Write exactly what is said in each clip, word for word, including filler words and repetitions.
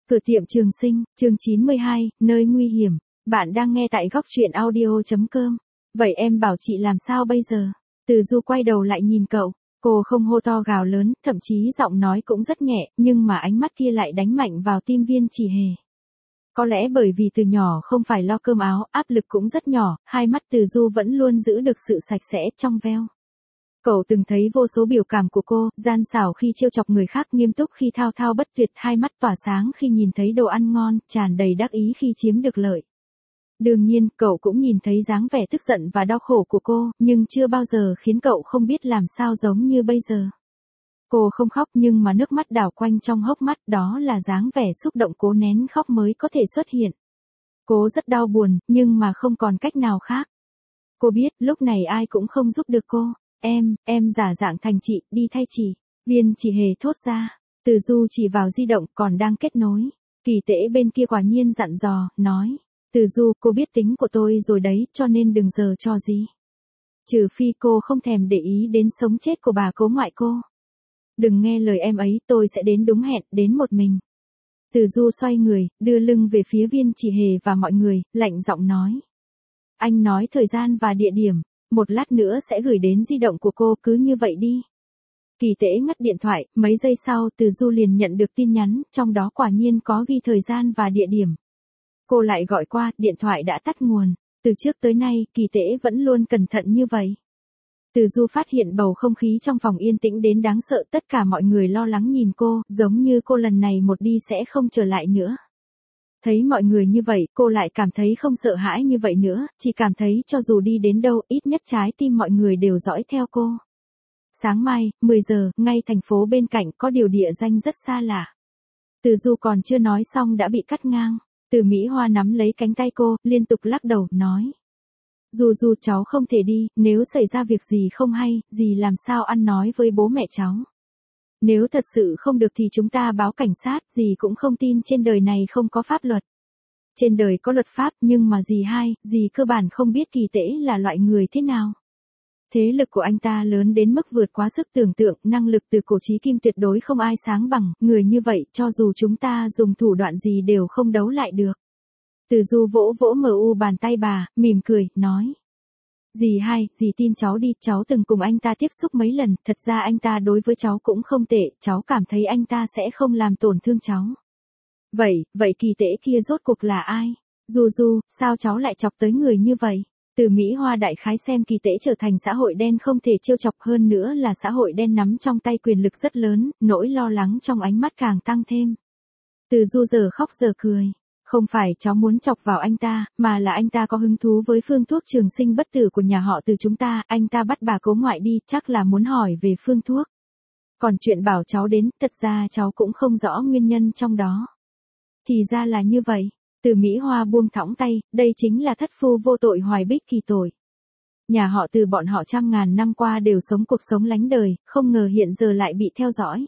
Cửa tiệm Trường Sinh, chương chín mươi hai, nơi nguy hiểm. Bạn đang nghe tại góc truyện audio chấm com. Vậy em bảo chị làm sao bây giờ? Từ Du quay đầu lại nhìn cậu, cô không hô to gào lớn, thậm chí giọng nói cũng rất nhẹ, nhưng mà ánh mắt kia lại đánh mạnh vào tim Viên Chỉ Hề. Có lẽ bởi vì từ nhỏ không phải lo cơm áo, áp lực cũng rất nhỏ, hai mắt Từ Du vẫn luôn giữ được sự sạch sẽ, trong veo. Cậu từng thấy vô số biểu cảm của cô, gian xảo khi trêu chọc người khác, nghiêm túc khi thao thao bất tuyệt, hai mắt tỏa sáng khi nhìn thấy đồ ăn ngon, tràn đầy đắc ý khi chiếm được lợi. Đương nhiên, cậu cũng nhìn thấy dáng vẻ tức giận và đau khổ của cô, nhưng chưa bao giờ khiến cậu không biết làm sao giống như bây giờ. Cô không khóc nhưng mà nước mắt đảo quanh trong hốc mắt, đó là dáng vẻ xúc động cố nén khóc mới có thể xuất hiện. Cô rất đau buồn, nhưng mà không còn cách nào khác. Cô biết, lúc này ai cũng không giúp được cô. Em, em giả dạng thành chị, đi thay chị. Viên Chỉ Hề thốt ra. Từ Du chỉ vào di động còn đang kết nối. Kỳ Tễ bên kia quả nhiên dặn dò, nói. Từ Du, cô biết tính của tôi rồi đấy, cho nên đừng giở trò gì. Trừ phi cô không thèm để ý đến sống chết của bà cố ngoại cô. Đừng nghe lời em ấy, tôi sẽ đến đúng hẹn, đến một mình. Từ Du xoay người, đưa lưng về phía Viên Chỉ Hề và mọi người, lạnh giọng nói. Anh nói thời gian và địa điểm. Một lát nữa sẽ gửi đến di động của cô, cứ như vậy đi. Kỳ Tễ ngắt điện thoại, mấy giây sau Từ Du liền nhận được tin nhắn, trong đó quả nhiên có ghi thời gian và địa điểm. Cô lại gọi qua, điện thoại đã tắt nguồn. Từ trước tới nay, Kỳ Tễ vẫn luôn cẩn thận như vậy. Từ Du phát hiện bầu không khí trong phòng yên tĩnh đến đáng sợ, tất cả mọi người lo lắng nhìn cô, giống như cô lần này một đi sẽ không trở lại nữa. Thấy mọi người như vậy, cô lại cảm thấy không sợ hãi như vậy nữa, chỉ cảm thấy cho dù đi đến đâu, ít nhất trái tim mọi người đều dõi theo cô. Sáng mai, mười giờ, ngay thành phố bên cạnh có điều địa danh rất xa lạ. Từ Du còn chưa nói xong đã bị cắt ngang. Từ Mỹ Hoa nắm lấy cánh tay cô, liên tục lắc đầu, nói. Du Du, cháu không thể đi, nếu xảy ra việc gì không hay, dì làm sao ăn nói với bố mẹ cháu. Nếu thật sự không được thì chúng ta báo cảnh sát, dì cũng không tin trên đời này không có pháp luật. Trên đời có luật pháp nhưng mà dì hai, dì cơ bản không biết Kỳ Tễ là loại người thế nào. Thế lực của anh ta lớn đến mức vượt quá sức tưởng tượng, năng lực từ cổ chí kim tuyệt đối không ai sáng bằng, người như vậy cho dù chúng ta dùng thủ đoạn gì đều không đấu lại được. Từ Du vỗ vỗ mờ u bàn tay bà, mỉm cười, nói. Dì hai, dì tin cháu đi, cháu từng cùng anh ta tiếp xúc mấy lần, thật ra anh ta đối với cháu cũng không tệ, cháu cảm thấy anh ta sẽ không làm tổn thương cháu. Vậy, vậy Kỳ Tễ kia rốt cuộc là ai? Du Du, sao cháu lại chọc tới người như vậy? Từ Mỹ Hoa đại khái xem Kỳ Tễ trở thành xã hội đen không thể trêu chọc, hơn nữa là xã hội đen nắm trong tay quyền lực rất lớn, nỗi lo lắng trong ánh mắt càng tăng thêm. Từ Du giờ khóc giờ cười. Không phải cháu muốn chọc vào anh ta, mà là anh ta có hứng thú với phương thuốc trường sinh bất tử của nhà họ Từ chúng ta, anh ta bắt bà cố ngoại đi, chắc là muốn hỏi về phương thuốc. Còn chuyện bảo cháu đến, thật ra cháu cũng không rõ nguyên nhân trong đó. Thì ra là như vậy. Từ Mỹ Hoa buông thõng tay, đây chính là thất phu vô tội Hoài Bích Kỳ tội. Nhà họ Từ bọn họ trăm ngàn năm qua đều sống cuộc sống lánh đời, không ngờ hiện giờ lại bị theo dõi.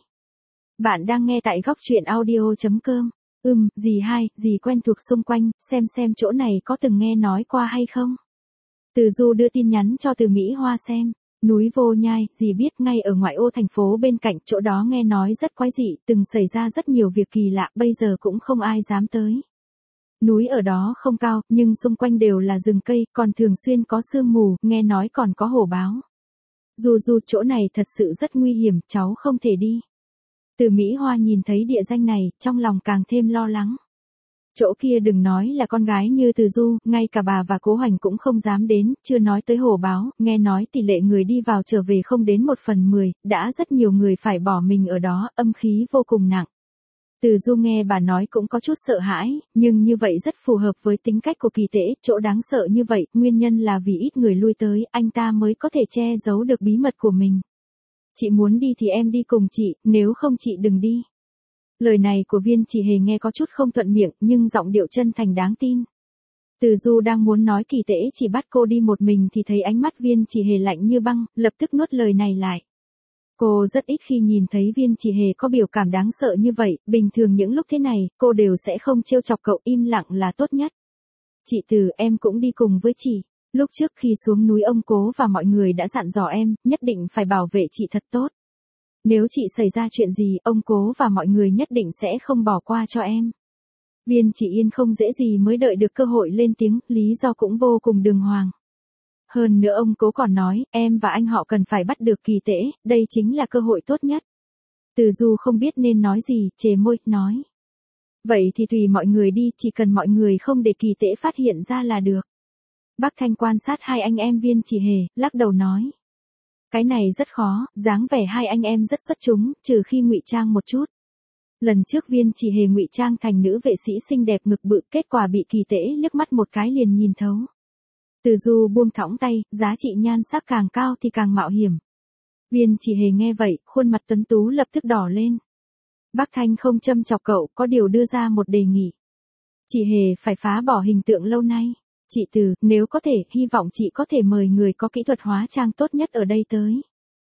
Bạn đang nghe tại góc truyện audio chấm com. Ừm, dì hai, dì quen thuộc xung quanh, xem xem chỗ này có từng nghe nói qua hay không. Từ Du đưa tin nhắn cho Từ Mỹ Hoa xem. Núi Vô Nhai, dì biết ngay ở ngoại ô thành phố bên cạnh, chỗ đó nghe nói rất quái dị, từng xảy ra rất nhiều việc kỳ lạ, bây giờ cũng không ai dám tới. Núi ở đó không cao, nhưng xung quanh đều là rừng cây, còn thường xuyên có sương mù, nghe nói còn có hổ báo. Du Du, chỗ này thật sự rất nguy hiểm, cháu không thể đi. Từ Mỹ Hoa nhìn thấy địa danh này, trong lòng càng thêm lo lắng. Chỗ kia đừng nói là con gái như Từ Du, ngay cả bà và Cố Hoành cũng không dám đến, chưa nói tới hổ báo, nghe nói tỷ lệ người đi vào trở về không đến một phần mười, đã rất nhiều người phải bỏ mình ở đó, âm khí vô cùng nặng. Từ Du nghe bà nói cũng có chút sợ hãi, nhưng như vậy rất phù hợp với tính cách của Kỳ Tễ, chỗ đáng sợ như vậy, nguyên nhân là vì ít người lui tới, anh ta mới có thể che giấu được bí mật của mình. Chị muốn đi thì em đi cùng chị, nếu không chị đừng đi. Lời này của Viên Chỉ Hề nghe có chút không thuận miệng, nhưng giọng điệu chân thành đáng tin. Từ Du đang muốn nói Kỳ Tễ chỉ bắt cô đi một mình thì thấy ánh mắt Viên Chỉ Hề lạnh như băng, lập tức nuốt lời này lại. Cô rất ít khi nhìn thấy Viên Chỉ Hề có biểu cảm đáng sợ như vậy, bình thường những lúc thế này, cô đều sẽ không trêu chọc cậu, im lặng là tốt nhất. Chị Từ, em cũng đi cùng với chị. Lúc trước khi xuống núi ông Cố và mọi người đã dặn dò em, nhất định phải bảo vệ chị thật tốt. Nếu chị xảy ra chuyện gì, ông Cố và mọi người nhất định sẽ không bỏ qua cho em. Viên Chỉ Yên không dễ gì mới đợi được cơ hội lên tiếng, lý do cũng vô cùng đường hoàng. Hơn nữa ông Cố còn nói, em và anh họ cần phải bắt được Kỳ Tễ, đây chính là cơ hội tốt nhất. Từ Du không biết nên nói gì, chề môi, nói. Vậy thì tùy mọi người đi, chỉ cần mọi người không để Kỳ Tễ phát hiện ra là được. Bác Thanh quan sát hai anh em Viên Chỉ Hề, lắc đầu nói. Cái này rất khó, dáng vẻ hai anh em rất xuất chúng, trừ khi ngụy trang một chút. Lần trước Viên Chỉ Hề ngụy trang thành nữ vệ sĩ xinh đẹp ngực bự, kết quả bị Kỳ Tễ liếc mắt một cái liền nhìn thấu. Từ Du buông thõng tay, giá trị nhan sắc càng cao thì càng mạo hiểm. Viên Chỉ Hề nghe vậy, khuôn mặt tuấn tú lập tức đỏ lên. Bác Thanh không châm chọc cậu, có điều đưa ra một đề nghị. Chỉ Hề phải phá bỏ hình tượng lâu nay. Chị Từ, nếu có thể, hy vọng chị có thể mời người có kỹ thuật hóa trang tốt nhất ở đây tới.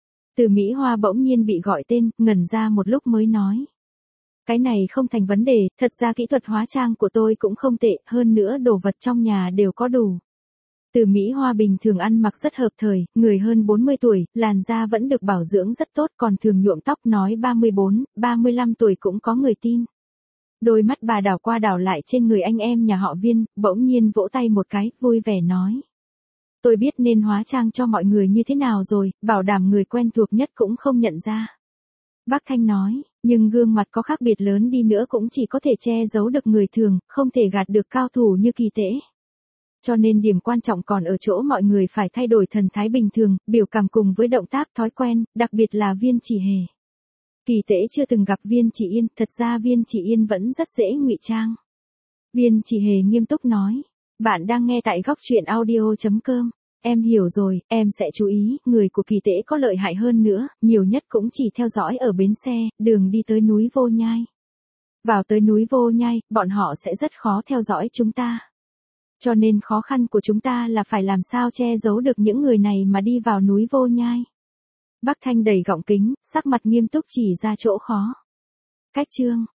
Từ Mỹ Hoa bỗng nhiên bị gọi tên, ngẩn ra một lúc mới nói. Cái này không thành vấn đề, thật ra kỹ thuật hóa trang của tôi cũng không tệ, hơn nữa đồ vật trong nhà đều có đủ. Từ Mỹ Hoa bình thường ăn mặc rất hợp thời, người hơn bốn mươi tuổi, làn da vẫn được bảo dưỡng rất tốt, còn thường nhuộm tóc, nói ba mươi bốn, ba mươi lăm tuổi cũng có người tin. Đôi mắt bà đảo qua đảo lại trên người anh em nhà họ Viên, bỗng nhiên vỗ tay một cái, vui vẻ nói. Tôi biết nên hóa trang cho mọi người như thế nào rồi, bảo đảm người quen thuộc nhất cũng không nhận ra. Bác Thanh nói, nhưng gương mặt có khác biệt lớn đi nữa cũng chỉ có thể che giấu được người thường, không thể gạt được cao thủ như Kỳ Tễ. Cho nên điểm quan trọng còn ở chỗ mọi người phải thay đổi thần thái bình thường, biểu cảm cùng với động tác thói quen, đặc biệt là Viên Chỉ Hề. Kỳ Tễ chưa từng gặp Viên Chỉ Yên, thật ra Viên Chỉ Yên vẫn rất dễ ngụy trang. Viên Chỉ Hề nghiêm túc nói, bạn đang nghe tại góc truyện audio chấm com. Em hiểu rồi, em sẽ chú ý, người của Kỳ Tễ có lợi hại hơn nữa, nhiều nhất cũng chỉ theo dõi ở bến xe, đường đi tới núi Vô Nhai. Vào tới núi Vô Nhai, bọn họ sẽ rất khó theo dõi chúng ta. Cho nên khó khăn của chúng ta là phải làm sao che giấu được những người này mà đi vào núi Vô Nhai. Bác Thanh đầy gọng kính, sắc mặt nghiêm túc chỉ ra chỗ khó. Cách chương